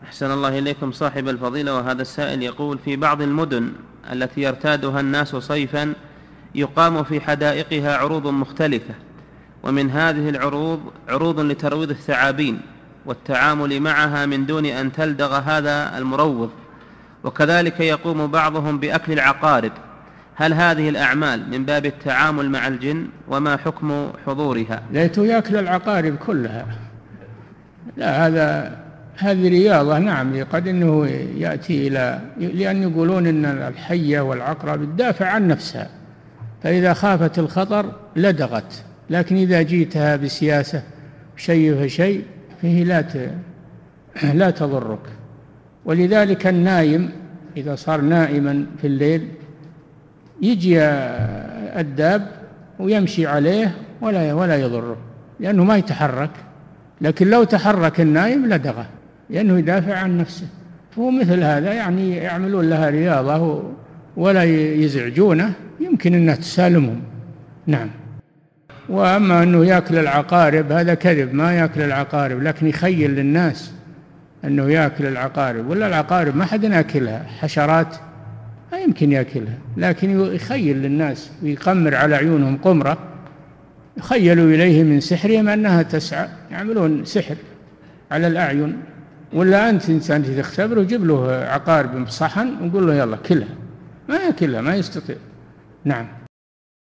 أحسن الله إليكم صاحب الفضيلة. وهذا السائل يقول: في بعض المدن التي يرتادها الناس صيفا يقام في حدائقها عروض مختلفة، ومن هذه العروض عروض لترويض الثعابين والتعامل معها من دون أن تلدغ هذا المروض، وكذلك يقوم بعضهم بأكل العقارب. هل هذه الأعمال من باب التعامل مع الجن؟ وما حكم حضورها؟ ليته يأكل العقارب كلها. لا، هذه رياضة. نعم، قد أنه يأتي لأن يقولون أن الحية والعقرب تدافع عن نفسها، فإذا خافت الخطر لدغت، لكن إذا جيتها بسياسة شيء فشيء فيه لا تضرك. ولذلك النايم إذا صار نائما في الليل يجي الداب ويمشي عليه ولا يضره، لأنه ما يتحرك. لكن لو تحرك النايم لدغه، لأنه يدافع عن نفسه. فهو مثل هذا، يعني يعملون لها رياضة ولا يزعجونه، يمكن أنها تسالمهم. نعم. وأما أنه يأكل العقارب هذا كذب، ما يأكل العقارب، لكن يخيل للناس أنه يأكل العقارب. ولا العقارب ما حد يأكلها، حشرات ما يمكن يأكلها، لكن يخيل للناس ويقمر على عيونهم قمرة، يخيلوا إليه من سحرهم أنها تسعى، يعملون سحر على الأعين. ولا أنت إنسان تختبره، جيب له عقارب بصحن وقول له يلا كلها، ما يأكلها، ما يستطيع. نعم.